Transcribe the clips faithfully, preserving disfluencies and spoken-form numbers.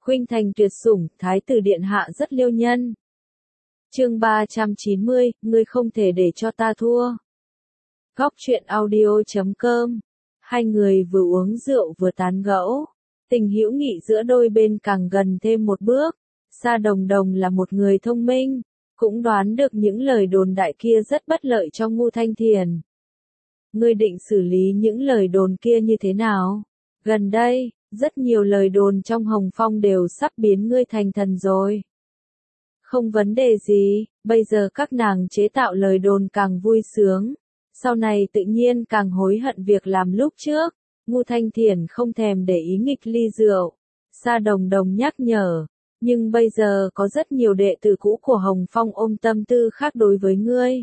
Khuynh Thành tuyệt sủng, Thái tử điện hạ rất liêu nhân. Chương ba trăm chín mươi, ngươi không thể để cho ta thua. Góc truyện audio chấm com. Hai người vừa uống rượu vừa tán gẫu, tình hữu nghị giữa đôi bên càng gần thêm một bước. Sa Đồng Đồng là một người thông minh, cũng đoán được những lời đồn đại kia rất bất lợi cho Ngũ Thanh Thiền. Ngươi định xử lý những lời đồn kia như thế nào? Gần đây, rất nhiều lời đồn trong Hồng Phong đều sắp biến ngươi thành thần rồi. Không vấn đề gì, bây giờ các nàng chế tạo lời đồn càng vui sướng. Sau này tự nhiên càng hối hận việc làm lúc trước. Ngũ Thanh Thiền không thèm để ý nghịch ly rượu. Sa Đồng Đồng nhắc nhở. Nhưng bây giờ có rất nhiều đệ tử cũ của Hồng Phong ôm tâm tư khác đối với ngươi.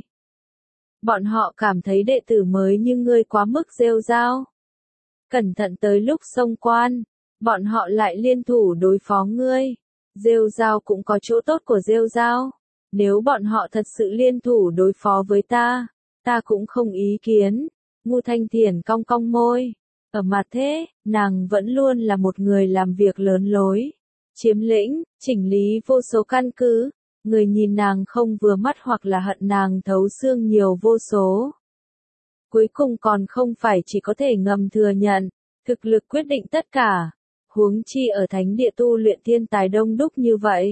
Bọn họ cảm thấy đệ tử mới như ngươi quá mức rêu rao. Cẩn thận tới lúc xông quan, bọn họ lại liên thủ đối phó ngươi. Rêu rao cũng có chỗ tốt của rêu rao. Nếu bọn họ thật sự liên thủ đối phó với ta, ta cũng không ý kiến. Ngũ Thanh Thiền cong cong môi. Ở mặt thế, nàng vẫn luôn là một người làm việc lớn lối. Chiếm lĩnh, chỉnh lý vô số căn cứ. Người nhìn nàng không vừa mắt hoặc là hận nàng thấu xương nhiều vô số. Cuối cùng còn không phải chỉ có thể ngầm thừa nhận, thực lực quyết định tất cả. Huống chi ở thánh địa tu luyện thiên tài đông đúc như vậy.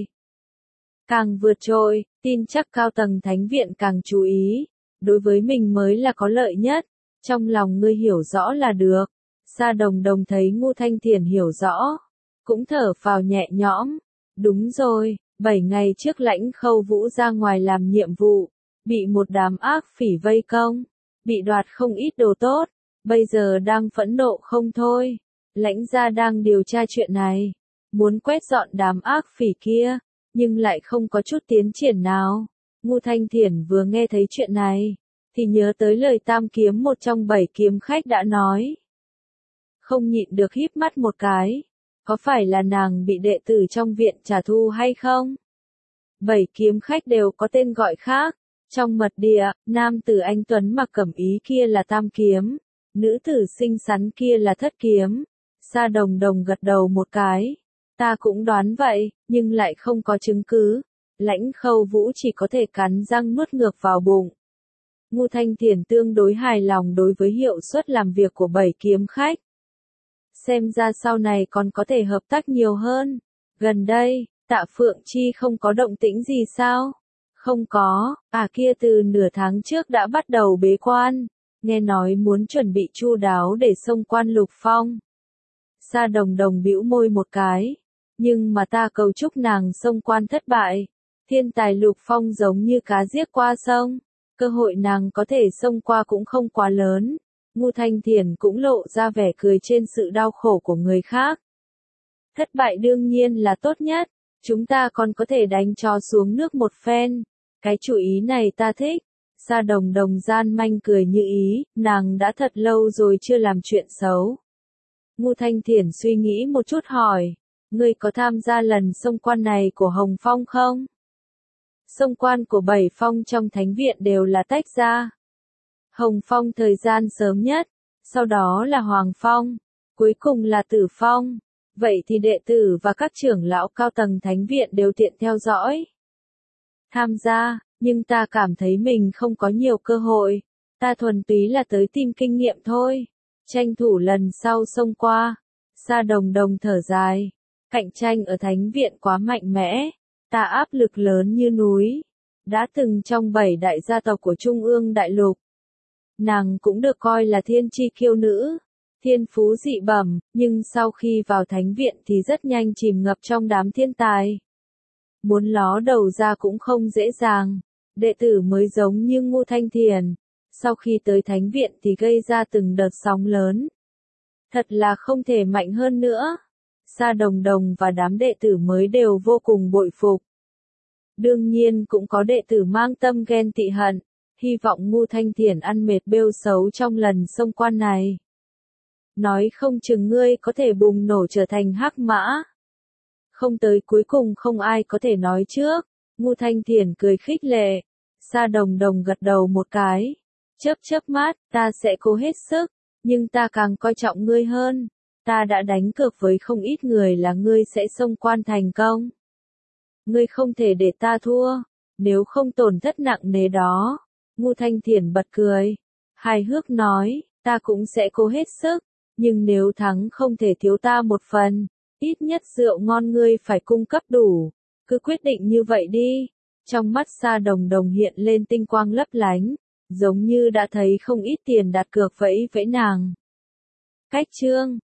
Càng vượt trội, tin chắc cao tầng thánh viện càng chú ý. Đối với mình mới là có lợi nhất. Trong lòng ngươi hiểu rõ là được. Sa Đồng Đồng thấy Ngũ Thanh Thiền hiểu rõ. Cũng thở phào nhẹ nhõm. Đúng rồi, bảy ngày trước Lãnh Khâu Vũ ra ngoài làm nhiệm vụ. Bị một đám ác phỉ vây công. Bị đoạt không ít đồ tốt. Bây giờ đang phẫn nộ không thôi. Lãnh gia đang điều tra chuyện này. Muốn quét dọn đám ác phỉ kia. Nhưng lại không có chút tiến triển nào. Ngũ Thanh Thiền vừa nghe thấy chuyện này. Thì nhớ tới lời Tam Kiếm một trong bảy kiếm khách đã nói. Không nhịn được híp mắt một cái. Có phải là nàng bị đệ tử trong viện trả thù hay không? Bảy kiếm khách đều có tên gọi khác. Trong mật địa, nam tử anh Tuấn mặc cẩm ý kia là Tam Kiếm. Nữ tử xinh xắn kia là Thất Kiếm. Sa Đồng Đồng gật đầu một cái. Ta cũng đoán vậy, nhưng lại không có chứng cứ. Lãnh Khâu Vũ chỉ có thể cắn răng nuốt ngược vào bụng. Ngũ Thanh Thiền tương đối hài lòng đối với hiệu suất làm việc của bảy kiếm khách. Xem ra sau này còn có thể hợp tác nhiều hơn. Gần đây, Tạ Phượng Chi không có động tĩnh gì sao? Không có, à kia từ nửa tháng trước đã bắt đầu bế quan. Nghe nói muốn chuẩn bị chu đáo để xông quan Lục Phong. Sa Đồng Đồng bĩu môi một cái. Nhưng mà ta cầu chúc nàng xông quan thất bại. Thiên tài Lục Phong giống như cá giết qua sông. Cơ hội nàng có thể xông qua cũng không quá lớn. Ngũ Thanh Thiền cũng lộ ra vẻ cười trên sự đau khổ của người khác. Thất bại đương nhiên là tốt nhất. Chúng ta còn có thể đánh cho xuống nước một phen. Cái chủ ý này ta thích. Sa Đồng Đồng gian manh cười như ý. Nàng đã thật lâu rồi chưa làm chuyện xấu. Ngũ Thanh Thiền suy nghĩ một chút hỏi. Ngươi có tham gia lần xông quan này của Hồng Phong không? Xông quan của bảy phong trong thánh viện đều là tách ra. Hồng Phong thời gian sớm nhất, sau đó là Hoàng Phong, cuối cùng là Tử Phong. Vậy thì đệ tử và các trưởng lão cao tầng thánh viện đều tiện theo dõi. Tham gia, nhưng ta cảm thấy mình không có nhiều cơ hội. Ta thuần túy là tới tìm kinh nghiệm thôi. Tranh thủ lần sau xông qua. Sa Đồng Đồng thở dài. Cạnh tranh ở thánh viện quá mạnh mẽ. Ta áp lực lớn như núi. Đã từng trong bảy đại gia tộc của Trung ương Đại Lục. Nàng cũng được coi là thiên chi kiêu nữ. Thiên phú dị bẩm, nhưng sau khi vào thánh viện thì rất nhanh chìm ngập trong đám thiên tài. Muốn ló đầu ra cũng không dễ dàng. Đệ tử mới giống như Ngũ Thanh Thiền. Sau khi tới thánh viện thì gây ra từng đợt sóng lớn. Thật là không thể mạnh hơn nữa. Sa Đồng Đồng và đám đệ tử mới đều vô cùng bội phục. Đương nhiên cũng có đệ tử mang tâm ghen tị hận. Hy vọng Ngũ Thanh Thiền ăn mệt bêu xấu trong lần xông quan này. Nói không chừng ngươi có thể bùng nổ trở thành hắc mã. Không tới cuối cùng không ai có thể nói trước. Ngũ Thanh Thiền cười khích lệ. Sa Đồng Đồng gật đầu một cái. Chớp chớp mắt, ta sẽ cố hết sức. Nhưng ta càng coi trọng ngươi hơn. ta đã đánh cược với không ít người là ngươi sẽ xông quan thành công. Ngươi không thể để ta thua, nếu không tổn thất nặng nề đó. Ngô Thanh Thiển bật cười, hài hước nói, ta cũng sẽ cố hết sức, nhưng nếu thắng không thể thiếu ta một phần, ít nhất rượu ngon ngươi phải cung cấp đủ, cứ quyết định như vậy đi. Trong mắt Sa Đồng Đồng hiện lên tinh quang lấp lánh, giống như đã thấy không ít tiền đặt cược vẫy vẫy nàng. Cách chương